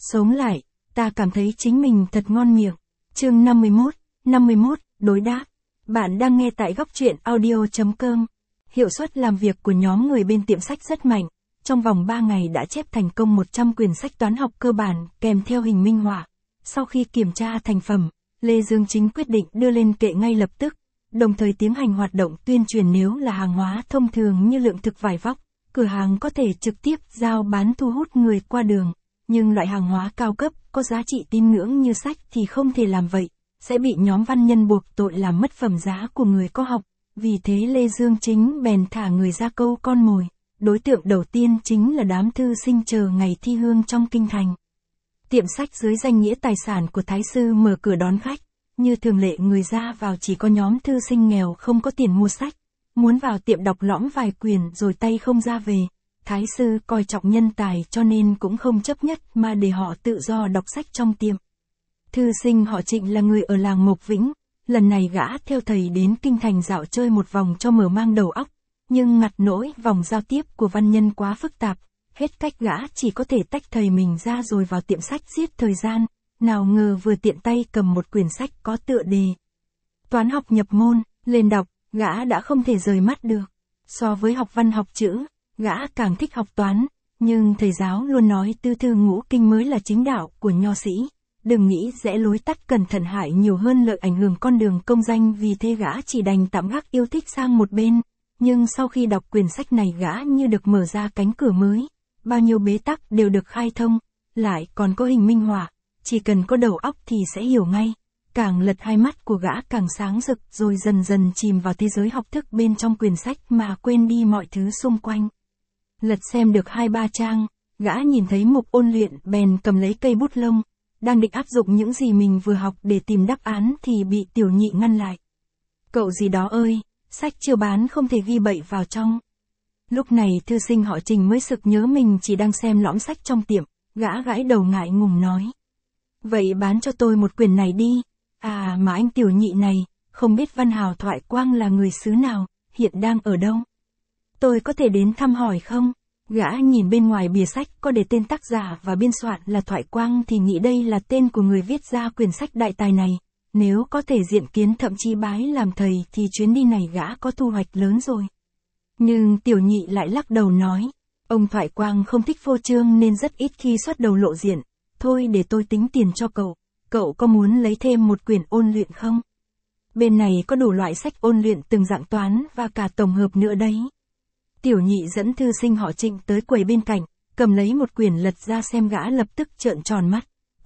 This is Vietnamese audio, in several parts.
Sống lại, ta cảm thấy chính mình thật ngon miệng. Chương 51, đối đáp. Bạn đang nghe tại góc truyện audio.com. Hiệu suất làm việc của nhóm người bên tiệm sách rất mạnh. Trong vòng 3 ngày đã chép thành công 100 quyển sách toán học cơ bản kèm theo hình minh họa. Sau khi kiểm tra thành phẩm, Lê Dương Chính quyết định đưa lên kệ ngay lập tức, đồng thời tiến hành hoạt động tuyên truyền nếu là hàng hóa thông thường như lương thực vải vóc. Cửa hàng có thể trực tiếp giao bán thu hút người qua đường, nhưng loại hàng hóa cao cấp, có giá trị tín ngưỡng như sách thì không thể làm vậy, sẽ bị nhóm văn nhân buộc tội làm mất phẩm giá của người có học. Vì thế Lê Dương Chính bèn thả người ra câu con mồi. Đối tượng đầu tiên chính là đám thư sinh chờ ngày thi hương trong kinh thành. Tiệm sách dưới danh nghĩa tài sản của Thái sư mở cửa đón khách, như thường lệ người ra vào chỉ có nhóm thư sinh nghèo không có tiền mua sách. Muốn vào tiệm đọc lõm vài quyển rồi tay không ra về, Thái sư coi trọng nhân tài cho nên cũng không chấp nhất mà để họ tự do đọc sách trong tiệm. Thư sinh họ Trịnh là người ở làng Mộc Vĩnh, lần này gã theo thầy đến kinh thành dạo chơi một vòng cho mở mang đầu óc, nhưng ngặt nỗi vòng giao tiếp của văn nhân quá phức tạp, hết cách gã chỉ có thể tách thầy mình ra rồi vào tiệm sách giết thời gian, nào ngờ vừa tiện tay cầm một quyển sách có tựa đề Toán học nhập môn, lên đọc. Gã đã không thể rời mắt được. So với học văn học chữ, gã càng thích học toán, nhưng thầy giáo luôn nói tứ thư ngũ kinh mới là chính đạo của nho sĩ. Đừng nghĩ rẽ lối tắt cẩn thận hại nhiều hơn lợi ảnh hưởng con đường công danh, vì thế gã chỉ đành tạm gác yêu thích sang một bên. Nhưng sau khi đọc quyển sách này gã như được mở ra cánh cửa mới. Bao nhiêu bế tắc đều được khai thông, lại còn có hình minh họa, chỉ cần có đầu óc thì sẽ hiểu ngay. Càng lật hai mắt của gã càng sáng rực rồi dần dần chìm vào thế giới học thức bên trong quyển sách mà quên đi mọi thứ xung quanh. Lật xem được 2-3 trang, gã nhìn thấy mục ôn luyện bèn cầm lấy cây bút lông, đang định áp dụng những gì mình vừa học để tìm đáp án thì bị Tiểu Nhị ngăn lại. Cậu gì đó ơi, sách chưa bán không thể ghi bậy vào trong. Lúc này thư sinh họ Trình mới sực nhớ mình chỉ đang xem lõm sách trong tiệm, gã gãi đầu ngại ngùng nói. Vậy bán cho tôi một quyển này đi. À mà anh Tiểu Nhị này, không biết Văn Hào Thoại Quang là người xứ nào, hiện đang ở đâu? Tôi có thể đến thăm hỏi không? Gã nhìn bên ngoài bìa sách có để tên tác giả và biên soạn là Thoại Quang thì nghĩ đây là tên của người viết ra quyển sách đại tài này. Nếu có thể diện kiến thậm chí bái làm thầy thì chuyến đi này gã có thu hoạch lớn rồi. Nhưng Tiểu Nhị lại lắc đầu nói, ông Thoại Quang không thích phô trương nên rất ít khi xuất đầu lộ diện. Thôi để tôi tính tiền cho cậu. Cậu có muốn lấy thêm một quyển ôn luyện không? Bên này có đủ loại sách ôn luyện từng dạng toán và cả tổng hợp nữa đấy. Tiểu Nhị dẫn thư sinh họ Trịnh tới quầy bên cạnh, cầm lấy một quyển lật ra xem, gã lập tức trợn tròn mắt.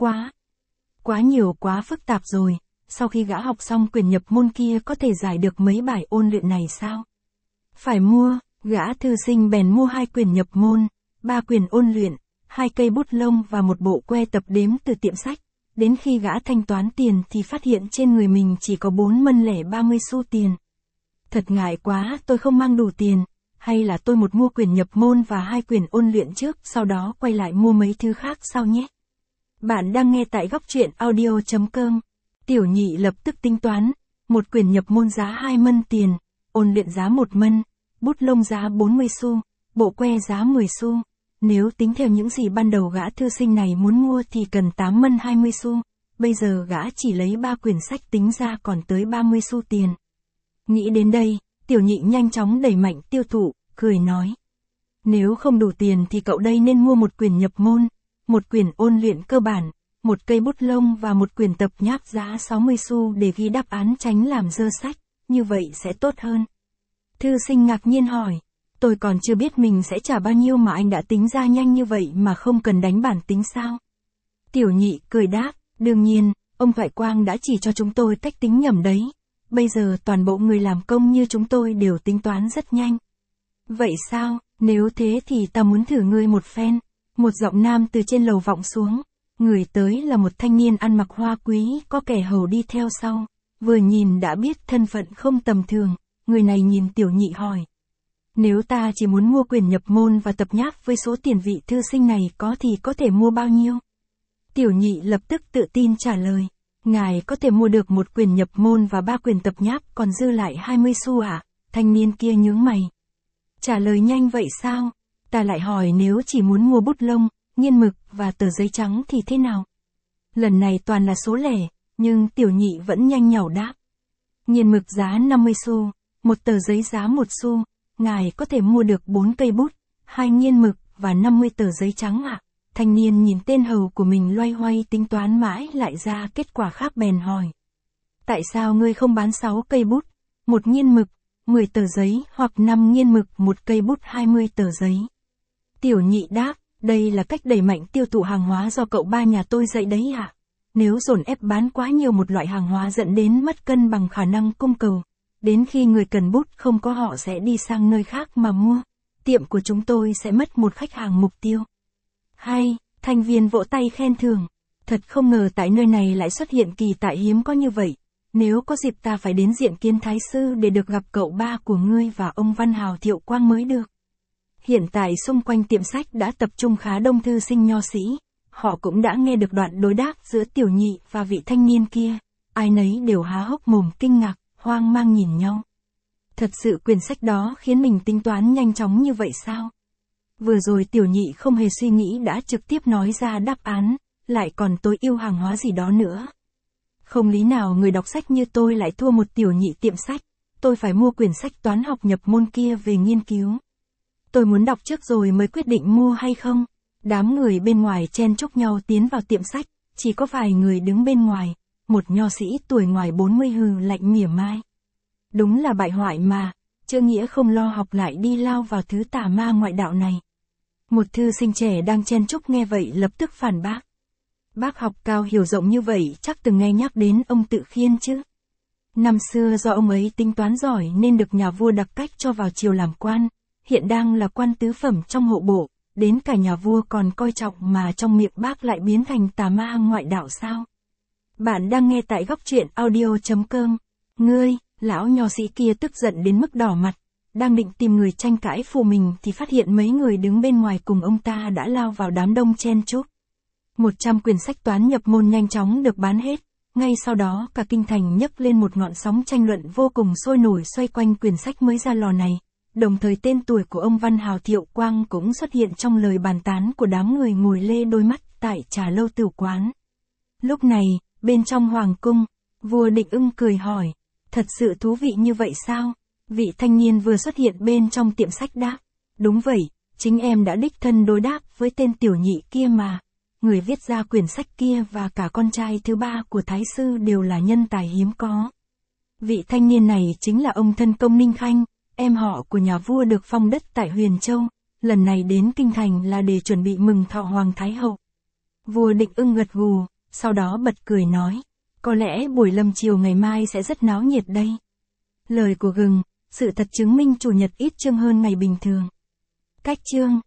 Quá nhiều quá phức tạp rồi, sau khi gã học xong quyển nhập môn kia có thể giải được mấy bài ôn luyện này sao? Phải mua, gã thư sinh bèn mua 2 quyển nhập môn, 3 quyển ôn luyện, 2 cây bút lông và một bộ que tập đếm từ tiệm sách. Đến khi gã thanh toán tiền thì phát hiện trên người mình chỉ có 4 mân lẻ 30 xu tiền. Thật ngại quá, tôi không mang đủ tiền, hay là tôi một mua quyển nhập môn và 2 quyển ôn luyện trước, sau đó quay lại mua mấy thứ khác sau nhé. Bạn đang nghe tại góc truyện audio.com. Tiểu Nhị lập tức tính toán, một quyển nhập môn giá 2 mân tiền, ôn luyện giá 1 mân, bút lông giá 40 xu, bộ que giá 10 xu. Nếu tính theo những gì ban đầu gã thư sinh này muốn mua thì cần 8 mân 20 xu, bây giờ gã chỉ lấy 3 quyển sách tính ra còn tới 30 xu tiền. Nghĩ đến đây, Tiểu Nhị nhanh chóng đẩy mạnh tiêu thụ, cười nói. Nếu không đủ tiền thì cậu đây nên mua một quyển nhập môn, một quyển ôn luyện cơ bản, một cây bút lông và một quyển tập nháp giá 60 xu để ghi đáp án tránh làm dơ sách, như vậy sẽ tốt hơn. Thư sinh ngạc nhiên hỏi. Tôi còn chưa biết mình sẽ trả bao nhiêu mà anh đã tính ra nhanh như vậy mà không cần đánh bản tính sao? Tiểu Nhị cười đáp, đương nhiên, ông Thoại Quang đã chỉ cho chúng tôi cách tính nhầm đấy. Bây giờ toàn bộ người làm công như chúng tôi đều tính toán rất nhanh. Vậy sao, nếu thế thì ta muốn thử ngươi một phen. Một giọng nam từ trên lầu vọng xuống. Người tới là một thanh niên ăn mặc hoa quý, có kẻ hầu đi theo sau. Vừa nhìn đã biết thân phận không tầm thường, người này nhìn Tiểu Nhị hỏi. Nếu ta chỉ muốn mua quyển nhập môn và tập nháp với số tiền vị thư sinh này có thì có thể mua bao nhiêu? Tiểu Nhị lập tức tự tin trả lời. Ngài có thể mua được một quyển nhập môn và 3 quyển tập nháp còn dư lại 20 xu à? Thanh niên kia nhướng mày. Trả lời nhanh vậy sao? Ta lại hỏi nếu chỉ muốn mua bút lông, nghiên mực và tờ giấy trắng thì thế nào? Lần này toàn là số lẻ, nhưng tiểu nhị vẫn nhanh nhảu đáp. Nghiên mực giá 50 xu, một tờ giấy giá 1 xu, ngài có thể mua được 4 cây bút, 2 nghiên mực và 50 tờ giấy trắng ạ. Thanh niên nhìn tên hầu của mình loay hoay tính toán mãi lại ra kết quả khác bèn hỏi. Tại sao ngươi không bán 6 cây bút, 1 nghiên mực, 10 tờ giấy hoặc 5 nghiên mực 1 cây bút 20 tờ giấy? Tiểu nhị đáp, đây là cách đẩy mạnh tiêu thụ hàng hóa do cậu ba nhà tôi dạy đấy ạ. Nếu dồn ép bán quá nhiều một loại hàng hóa dẫn đến mất cân bằng khả năng cung cầu, đến khi người cần bút không có họ sẽ đi sang nơi khác mà mua. Tiệm của chúng tôi sẽ mất một khách hàng mục tiêu. Hay, thành viên vỗ tay khen thưởng. Thật không ngờ tại nơi này lại xuất hiện kỳ tại hiếm có như vậy. Nếu có dịp ta phải đến diện kiến thái sư để được gặp cậu ba của ngươi và ông Văn Hào Thiệu Quang mới được. Hiện tại xung quanh tiệm sách đã tập trung khá đông thư sinh nho sĩ. Họ cũng đã nghe được đoạn đối đáp giữa tiểu nhị và vị thanh niên kia. Ai nấy đều há hốc mồm kinh ngạc, hoang mang nhìn nhau. Thật sự quyển sách đó khiến mình tính toán nhanh chóng như vậy sao? Vừa rồi tiểu nhị không hề suy nghĩ đã trực tiếp nói ra đáp án, lại còn tối ưu hàng hóa gì đó nữa. Không lý nào người đọc sách như tôi lại thua một tiểu nhị tiệm sách, tôi phải mua quyển sách toán học nhập môn kia về nghiên cứu. Tôi muốn đọc trước rồi mới quyết định mua hay không. Đám người bên ngoài chen chúc nhau tiến vào tiệm sách, chỉ có vài người đứng bên ngoài, một nho sĩ tuổi ngoài 40 hừ lạnh mỉa mai. Đúng là bại hoại mà, chữ nghĩa không lo học lại đi lao vào thứ tà ma ngoại đạo này. Một thư sinh trẻ đang chen chúc nghe vậy lập tức phản bác. Bác học cao hiểu rộng như vậy chắc từng nghe nhắc đến ông Tự Khiên chứ. Năm xưa do ông ấy tính toán giỏi nên được nhà vua đặc cách cho vào triều làm quan, hiện đang là quan tứ phẩm trong hộ bộ, đến cả nhà vua còn coi trọng mà trong miệng bác lại biến thành tà ma ngoại đạo sao? Bạn đang nghe tại góc truyện audio.com. Ngươi, lão nho sĩ kia tức giận đến mức đỏ mặt, đang định tìm người tranh cãi phụ mình thì phát hiện mấy người đứng bên ngoài cùng ông ta đã lao vào đám đông chen chúc. 100 quyển sách toán nhập môn nhanh chóng được bán hết, ngay sau đó cả kinh thành nhấc lên một ngọn sóng tranh luận vô cùng sôi nổi xoay quanh quyển sách mới ra lò này. Đồng thời tên tuổi của ông Văn Hào Thiệu Quang cũng xuất hiện trong lời bàn tán của đám người ngồi lê đôi mắt tại trà lâu tửu quán. Lúc này, bên trong hoàng cung, vua Định Ưng cười hỏi, thật sự thú vị như vậy sao? Vị thanh niên vừa xuất hiện bên trong tiệm sách đáp, đúng vậy, chính em đã đích thân đối đáp với tên tiểu nhị kia mà. Người viết ra quyển sách kia và cả con trai thứ ba của thái sư đều là nhân tài hiếm có. Vị thanh niên này chính là ông thân công Ninh Khanh, em họ của nhà vua được phong đất tại Huyền Châu, lần này đến kinh thành là để chuẩn bị mừng thọ Hoàng Thái Hậu. Vua Định Ưng gật gù, sau đó bật cười nói, có lẽ buổi lâm chiều ngày mai sẽ rất náo nhiệt đây. Lời của gừng, sự thật chứng minh chủ nhật ít chương hơn ngày bình thường. Cách chương